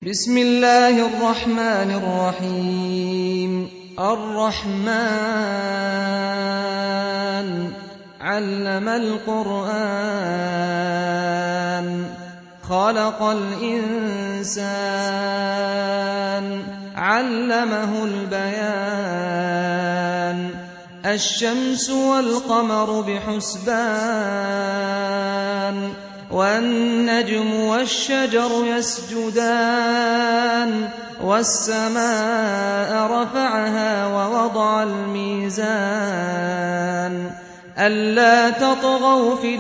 بسم الله الرحمن الرحيم الرحمن علم القرآن خلق الإنسان علمه البيان الشمس والقمر بحسبان والنجم والشجر يسجدان والسماء رفعها ووضع الميزان ألا تطغوا في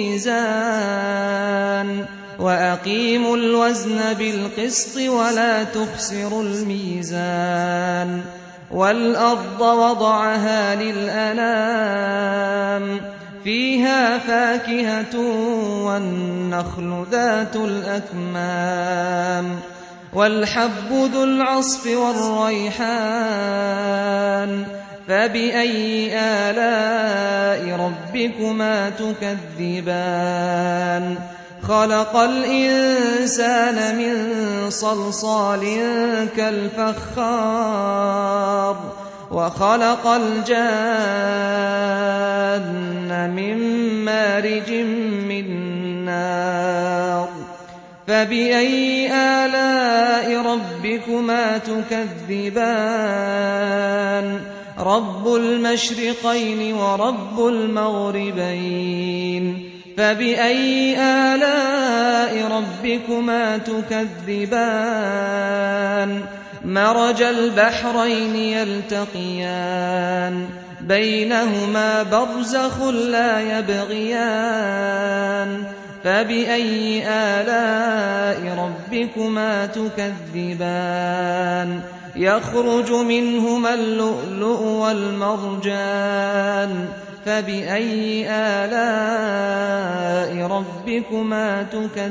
الميزان وأقيموا الوزن بالقسط ولا تخسروا الميزان والأرض وضعها للأنام فيها فاكهة والنخل ذات الأكمام والحب ذو العصف والريحان فبأي آلاء ربكما تكذبان خلق الإنسان من صلصال كالفخار وخلق الجان من مارج من نار فبأي آلاء ربكما تكذبان رب المشرقين ورب المغربين فبأي آلاء ربكما تكذبان مرج البحرين يلتقيان بينهما برزخ لا يبغيان فبأي آلاء ربكما تكذبان يخرج منهما اللؤلؤ والمرجان فبأي آلاء ربكما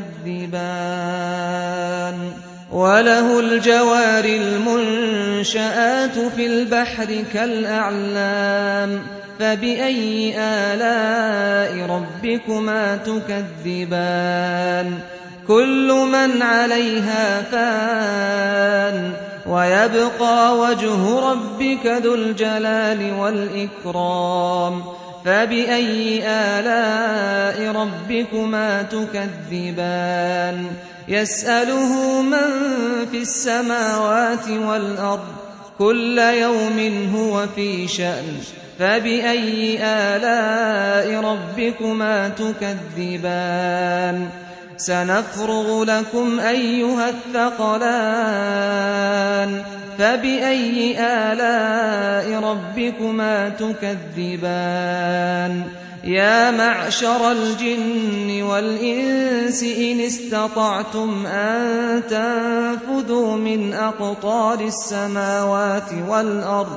تكذبان وله الجوار المنشآت في البحر كالأعلام فبأي آلاء ربكما تكذبان كل من عليها فان ويبقى وجه ربك ذو الجلال والإكرام فبأي آلاء ربكما تكذبان يسأله من في السماوات والأرض كل يوم هو في شأن فبأي آلاء ربكما تكذبان سنفرغ لكم أيها الثقلان فبأي آلاء ربكما تكذبان يا معشر الجن والإنس إن استطعتم أن تنفذوا من أقطار السماوات والأرض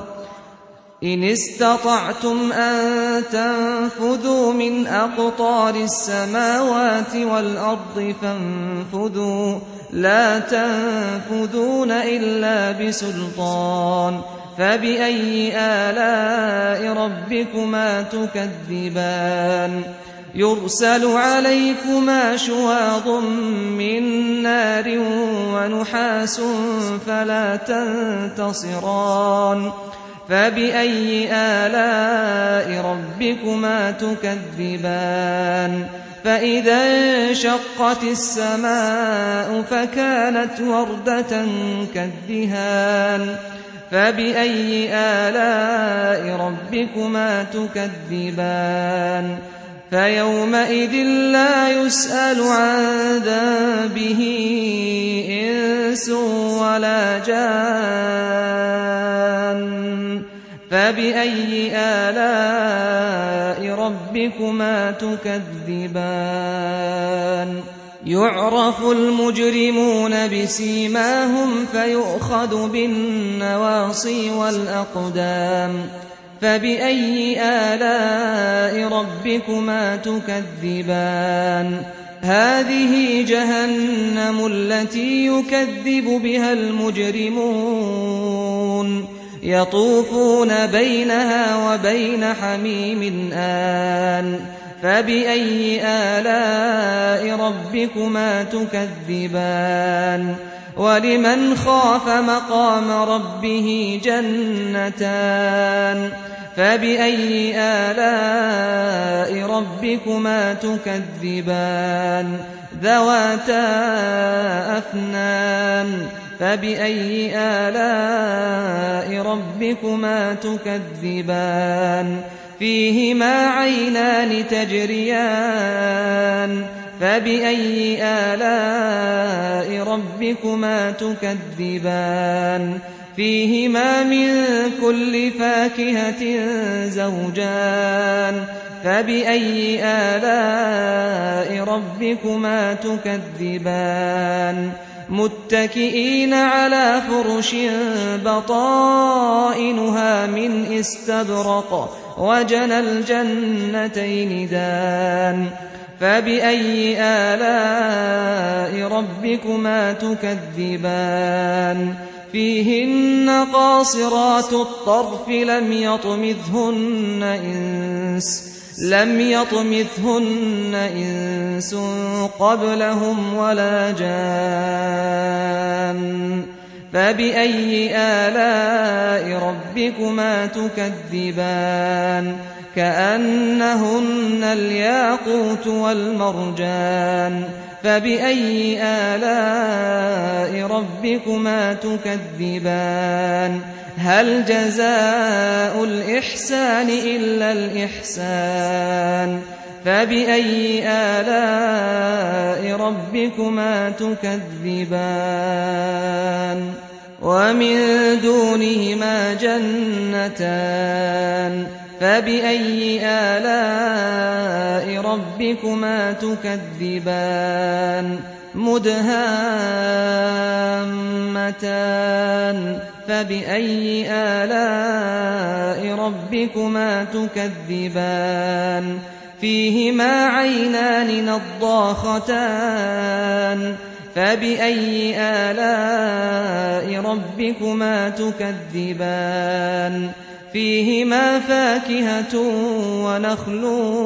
فانفذوا لا تنفذون إلا بسلطان فبأي آلاء ربكما تكذبان يرسل عليكما شواظ من نار ونحاس فلا تنتصران فبأي آلاء ربكما تكذبان فإذا انشقت السماء فكانت وردة كالدهان فبأي آلاء ربكما تكذبان فيومئذ لا يسأل عن ذنبه إنس ولا جان فبأي آلاء ربكما تكذبان يعرف المجرمون بسيماهم فيؤخذ بالنواصي والأقدام فبأي آلاء ربكما تكذبان هذه جهنم التي يكذب بها المجرمون يطوفون بينها وبين حميم آن فبأي آلاء ربكما تكذبان ولمن خاف مقام ربه جنتان فبأي آلاء ربكما تكذبان ذواتا أفنان فبأي آلاء ربكما تكذبان فيهما عينان تجريان فبأي آلاء ربكما تكذبان فيهما من كل فاكهة زوجان فبأي آلاء ربكما تكذبان متكئين على فرش بطائنها من استبرق وجنى الجنتين دان فبأي آلاء ربكما تكذبان فيهن قاصرات الطرف لم يطمثهن إنس قبلهم ولا جان فبأي آلاء ربكما تكذبان كأنهن الياقوت والمرجان فبأي آلاء ربكما تكذبان هل جزاء الإحسان إلا الإحسان فبأي آلاء ربكما تكذبان ومن دونهما جنتان فبأي آلاء ربكما تكذبان مدهامتان فبأي آلاء ربكما تكذبان فيهما عينان نضاختان فبأي آلاء ربكما تكذبان فيهما فاكهة ونخل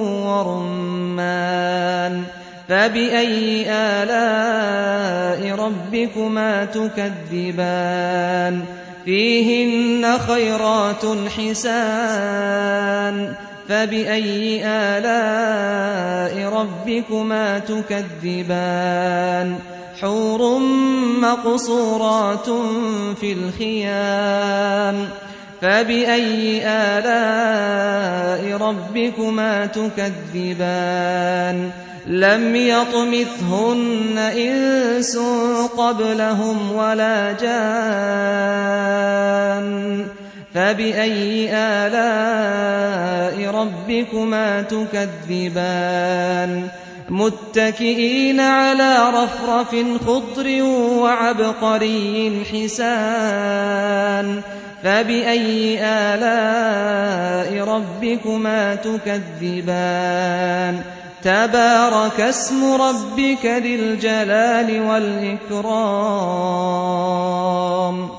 ورمان فبأي آلاء ربكما تكذبان فيهن خيرات حسان فبأي آلاء ربكما تكذبان حور مقصورات في الخيام فبأي آلاء ربكما تكذبان لم يطمثهن إنس قبلهم ولا جان فبأي آلاء ربكما تكذبان متكئين على رفرف خضر وعبقري حسان فبأي آلاء ربكما تكذبان تبارك اسم ربك ذي الجلال والإكرام